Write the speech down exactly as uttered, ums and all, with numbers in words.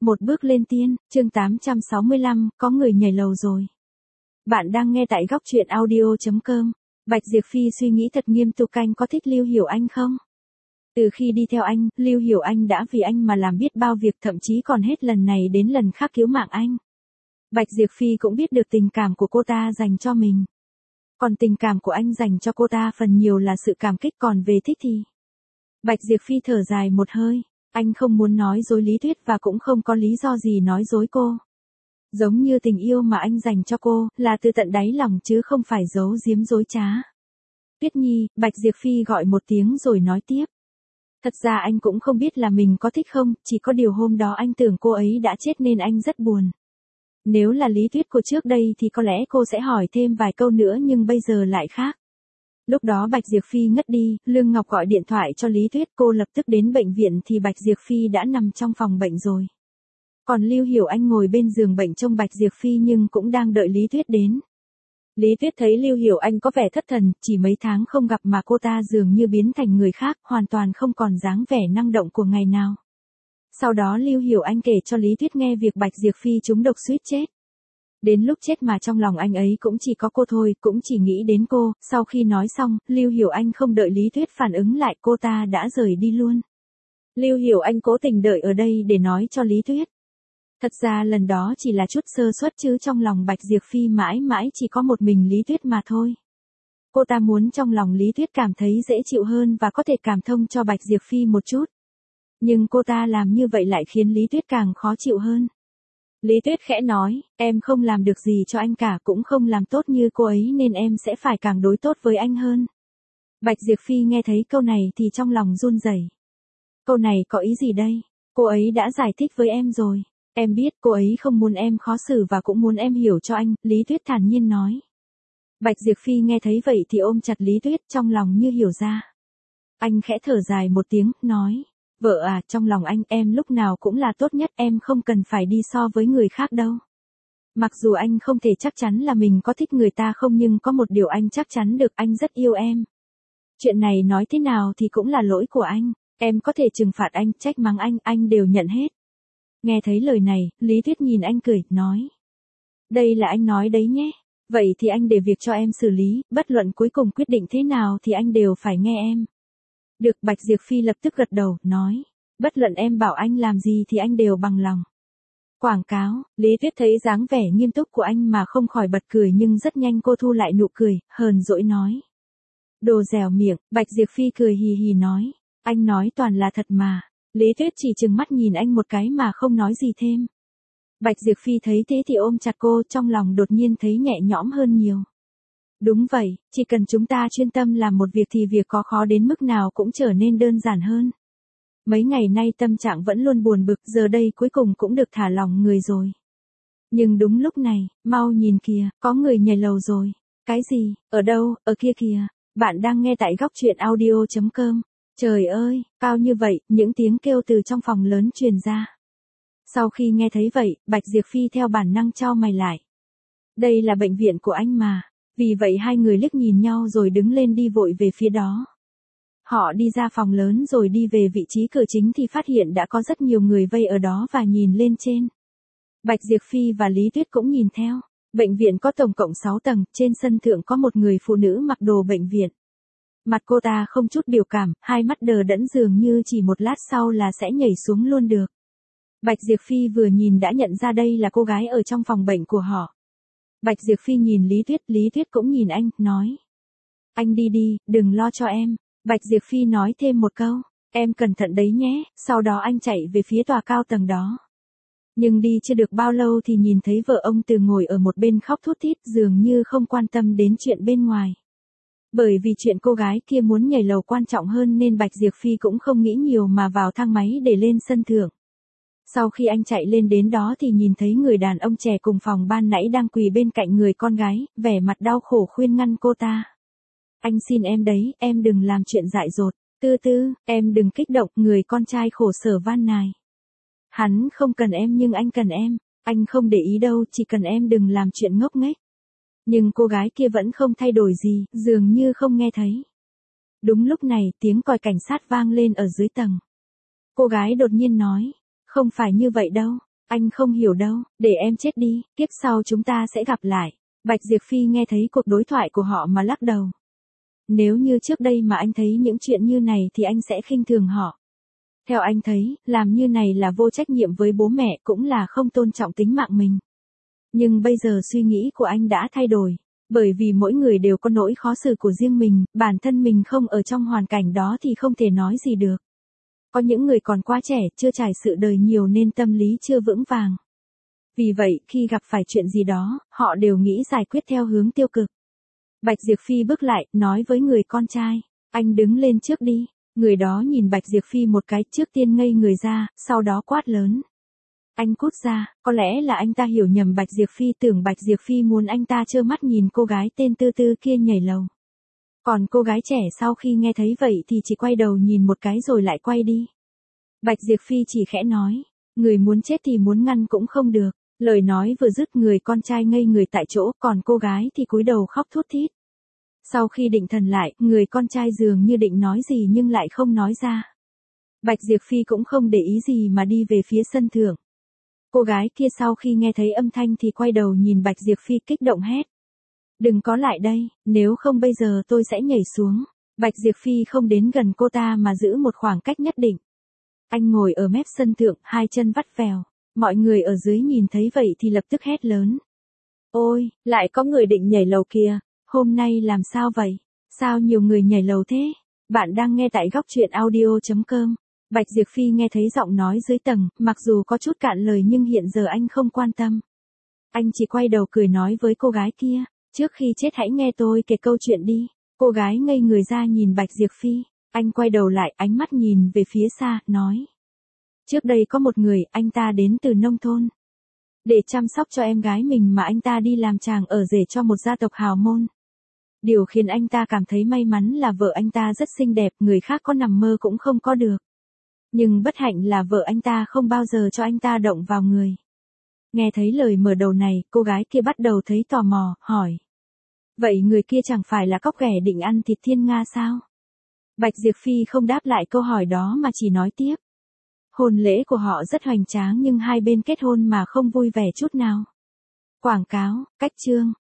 Một bước lên tiên, chương tám trăm sáu mươi lăm, có người nhảy lầu rồi. Bạn đang nghe tại góc truyện audio chấm com. Bạch Diệp Phi suy nghĩ thật nghiêm túc, anh có thích Lưu Hiểu Anh không? Từ khi đi theo anh, Lưu Hiểu Anh đã vì anh mà làm biết bao việc, thậm chí còn hết lần này đến lần khác cứu mạng anh. Bạch Diệp Phi cũng biết được tình cảm của cô ta dành cho mình. Còn tình cảm của anh dành cho cô ta phần nhiều là sự cảm kích, còn về thích thì... Bạch Diệp Phi thở dài một hơi. Anh không muốn nói dối Lý Tuyết và cũng không có lý do gì nói dối cô. Giống như tình yêu mà anh dành cho cô, là từ tận đáy lòng chứ không phải giấu giếm dối trá. Tuyết Nhi, Bạch Diệp Phi gọi một tiếng rồi nói tiếp. Thật ra anh cũng không biết là mình có thích không, chỉ có điều hôm đó anh tưởng cô ấy đã chết nên anh rất buồn. Nếu là Lý Tuyết cô trước đây thì có lẽ cô sẽ hỏi thêm vài câu nữa, nhưng bây giờ lại khác. Lúc đó Bạch Diệp Phi ngất đi, Lương Ngọc gọi điện thoại cho Lý Tuyết, cô lập tức đến bệnh viện thì Bạch Diệp Phi đã nằm trong phòng bệnh rồi. Còn Lưu Hiểu Anh ngồi bên giường bệnh trông Bạch Diệp Phi nhưng cũng đang đợi Lý Tuyết đến. Lý Tuyết thấy Lưu Hiểu Anh có vẻ thất thần, chỉ mấy tháng không gặp mà cô ta dường như biến thành người khác, hoàn toàn không còn dáng vẻ năng động của ngày nào. Sau đó Lưu Hiểu Anh kể cho Lý Tuyết nghe việc Bạch Diệp Phi trúng độc suýt chết. Đến lúc chết mà trong lòng anh ấy cũng chỉ có cô thôi, cũng chỉ nghĩ đến cô. Sau khi nói xong, Lưu Hiểu Anh không đợi Lý Tuyết phản ứng lại, cô ta đã rời đi luôn. Lưu Hiểu Anh cố tình đợi ở đây để nói cho Lý Tuyết. Thật ra lần đó chỉ là chút sơ suất chứ trong lòng Bạch Diệp Phi mãi mãi chỉ có một mình Lý Tuyết mà thôi. Cô ta muốn trong lòng Lý Tuyết cảm thấy dễ chịu hơn và có thể cảm thông cho Bạch Diệp Phi một chút. Nhưng cô ta làm như vậy lại khiến Lý Tuyết càng khó chịu hơn. Lý Tuyết khẽ nói, em không làm được gì cho anh cả, cũng không làm tốt như cô ấy nên em sẽ phải càng đối tốt với anh hơn. Bạch Diệp Phi nghe thấy câu này thì trong lòng run rẩy. Câu này có ý gì đây? Cô ấy đã giải thích với em rồi. Em biết cô ấy không muốn em khó xử và cũng muốn em hiểu cho anh, Lý Tuyết thản nhiên nói. Bạch Diệp Phi nghe thấy vậy thì ôm chặt Lý Tuyết, trong lòng như hiểu ra. Anh khẽ thở dài một tiếng, nói. Vợ à, trong lòng anh em lúc nào cũng là tốt nhất, em không cần phải đi so với người khác đâu. Mặc dù anh không thể chắc chắn là mình có thích người ta không, nhưng có một điều anh chắc chắn được, anh rất yêu em. Chuyện này nói thế nào thì cũng là lỗi của anh, em có thể trừng phạt anh, trách mắng anh, anh đều nhận hết. Nghe thấy lời này, Lý Tuyết nhìn anh cười, nói. Đây là anh nói đấy nhé, vậy thì anh để việc cho em xử lý, bất luận cuối cùng quyết định thế nào thì anh đều phải nghe em. Được, Bạch Diệp Phi lập tức gật đầu, nói. Bất luận em bảo anh làm gì thì anh đều bằng lòng. Quảng cáo, Lý Tuyết thấy dáng vẻ nghiêm túc của anh mà không khỏi bật cười, nhưng rất nhanh cô thu lại nụ cười, hờn dỗi nói. Đồ dẻo miệng, Bạch Diệp Phi cười hì hì nói. Anh nói toàn là thật mà. Lý Tuyết chỉ trừng mắt nhìn anh một cái mà không nói gì thêm. Bạch Diệp Phi thấy thế thì ôm chặt cô, trong lòng đột nhiên thấy nhẹ nhõm hơn nhiều. Đúng vậy, chỉ cần chúng ta chuyên tâm làm một việc thì việc có khó đến mức nào cũng trở nên đơn giản hơn. Mấy ngày nay tâm trạng vẫn luôn buồn bực, giờ đây cuối cùng cũng được thả lỏng người rồi. Nhưng đúng lúc này, mau nhìn kìa, có người nhảy lầu rồi. Cái gì, ở đâu, ở kia kìa. Bạn đang nghe tại góc truyện audio chấm com. Trời ơi, cao như vậy, những tiếng kêu từ trong phòng lớn truyền ra. Sau khi nghe thấy vậy, Bạch Diệp Phi theo bản năng chau mày lại. Đây là bệnh viện của anh mà. Vì vậy hai người liếc nhìn nhau rồi đứng lên đi vội về phía đó. Họ đi ra phòng lớn rồi đi về vị trí cửa chính thì phát hiện đã có rất nhiều người vây ở đó và nhìn lên trên. Bạch Diệp Phi và Lý Tuyết cũng nhìn theo. Bệnh viện có tổng cộng sáu tầng, trên sân thượng có một người phụ nữ mặc đồ bệnh viện. Mặt cô ta không chút biểu cảm, hai mắt đờ đẫn dường như chỉ một lát sau là sẽ nhảy xuống luôn được. Bạch Diệp Phi vừa nhìn đã nhận ra đây là cô gái ở trong phòng bệnh của họ. Bạch Diệp Phi nhìn Lý Tuyết, Lý Tuyết cũng nhìn anh, nói. Anh đi đi, đừng lo cho em. Bạch Diệp Phi nói thêm một câu, em cẩn thận đấy nhé, sau đó anh chạy về phía tòa cao tầng đó. Nhưng đi chưa được bao lâu thì nhìn thấy vợ ông Từ ngồi ở một bên khóc thút thít, dường như không quan tâm đến chuyện bên ngoài. Bởi vì chuyện cô gái kia muốn nhảy lầu quan trọng hơn nên Bạch Diệp Phi cũng không nghĩ nhiều mà vào thang máy để lên sân thượng. Sau khi anh chạy lên đến đó thì nhìn thấy người đàn ông trẻ cùng phòng ban nãy đang quỳ bên cạnh người con gái, vẻ mặt đau khổ khuyên ngăn cô ta. Anh xin em đấy, em đừng làm chuyện dại dột. Tư tư, em đừng kích động, người con trai khổ sở van nài. Hắn không cần em nhưng anh cần em, anh không để ý đâu, chỉ cần em đừng làm chuyện ngốc nghếch. Nhưng cô gái kia vẫn không thay đổi gì, dường như không nghe thấy. Đúng lúc này, tiếng còi cảnh sát vang lên ở dưới tầng. Cô gái đột nhiên nói, không phải như vậy đâu, Anh không hiểu đâu, để em chết đi, kiếp sau chúng ta sẽ gặp lại. Bạch Diệp Phi nghe thấy cuộc đối thoại của họ mà lắc đầu. Nếu như trước đây mà anh thấy những chuyện như này thì anh sẽ khinh thường họ. Theo anh thấy, làm như này là vô trách nhiệm với bố mẹ cũng là không tôn trọng tính mạng mình. Nhưng bây giờ suy nghĩ của anh đã thay đổi. Bởi vì mỗi người đều có nỗi khó xử của riêng mình, bản thân mình không ở trong hoàn cảnh đó thì không thể nói gì được. Có những người còn quá trẻ, chưa trải sự đời nhiều nên tâm lý chưa vững vàng. Vì vậy, khi gặp phải chuyện gì đó, họ đều nghĩ giải quyết theo hướng tiêu cực. Bạch Diệp Phi bước lại, nói với người con trai, anh đứng lên trước đi. Người đó nhìn Bạch Diệp Phi một cái, trước tiên ngây người ra, sau đó quát lớn. Anh cút ra, có lẽ là anh ta hiểu nhầm Bạch Diệp Phi, tưởng Bạch Diệp Phi muốn anh ta trơ mắt nhìn cô gái tên Tư Tư kia nhảy lầu. Còn cô gái trẻ sau khi nghe thấy vậy thì chỉ quay đầu nhìn một cái rồi lại quay đi. Bạch Diệp Phi chỉ khẽ nói, người muốn chết thì muốn ngăn cũng không được. Lời nói vừa dứt, người con trai ngây người tại chỗ, còn cô gái thì cúi đầu khóc thút thít. Sau khi định thần lại, người con trai dường như định nói gì nhưng lại không nói ra. Bạch Diệp Phi cũng không để ý gì mà đi về phía sân thượng. Cô gái kia sau khi nghe thấy âm thanh thì quay đầu nhìn Bạch Diệp Phi kích động hét. Đừng có lại đây, nếu không bây giờ tôi sẽ nhảy xuống. Bạch Diệp Phi không đến gần cô ta mà giữ một khoảng cách nhất định. Anh ngồi ở mép sân thượng, hai chân vắt vèo. Mọi người ở dưới nhìn thấy vậy thì lập tức hét lớn. Ôi, lại có người định nhảy lầu kìa, hôm nay làm sao vậy? Sao nhiều người nhảy lầu thế? Bạn đang nghe tại góc truyện audio chấm com. Bạch Diệp Phi nghe thấy giọng nói dưới tầng, mặc dù có chút cạn lời nhưng hiện giờ anh không quan tâm. Anh chỉ quay đầu cười nói với cô gái kia, trước khi chết hãy nghe tôi kể câu chuyện đi. Cô gái ngây người ra nhìn Bạch Diệp Phi, anh quay đầu lại, ánh mắt nhìn về phía xa, nói. Trước đây có một người, anh ta đến từ nông thôn. Để chăm sóc cho em gái mình mà anh ta đi làm chàng ở rể cho một gia tộc hào môn. Điều khiến anh ta cảm thấy may mắn là vợ anh ta rất xinh đẹp, người khác có nằm mơ cũng không có được. Nhưng bất hạnh là vợ anh ta không bao giờ cho anh ta động vào người. Nghe thấy lời mở đầu này, cô gái kia bắt đầu thấy tò mò, hỏi. Vậy người kia chẳng phải là cóc ghẻ định ăn thịt thiên nga sao? Bạch Diệp Phi không đáp lại câu hỏi đó mà chỉ nói tiếp. Hôn lễ của họ rất hoành tráng nhưng hai bên kết hôn mà không vui vẻ chút nào. Quảng cáo, cách chương.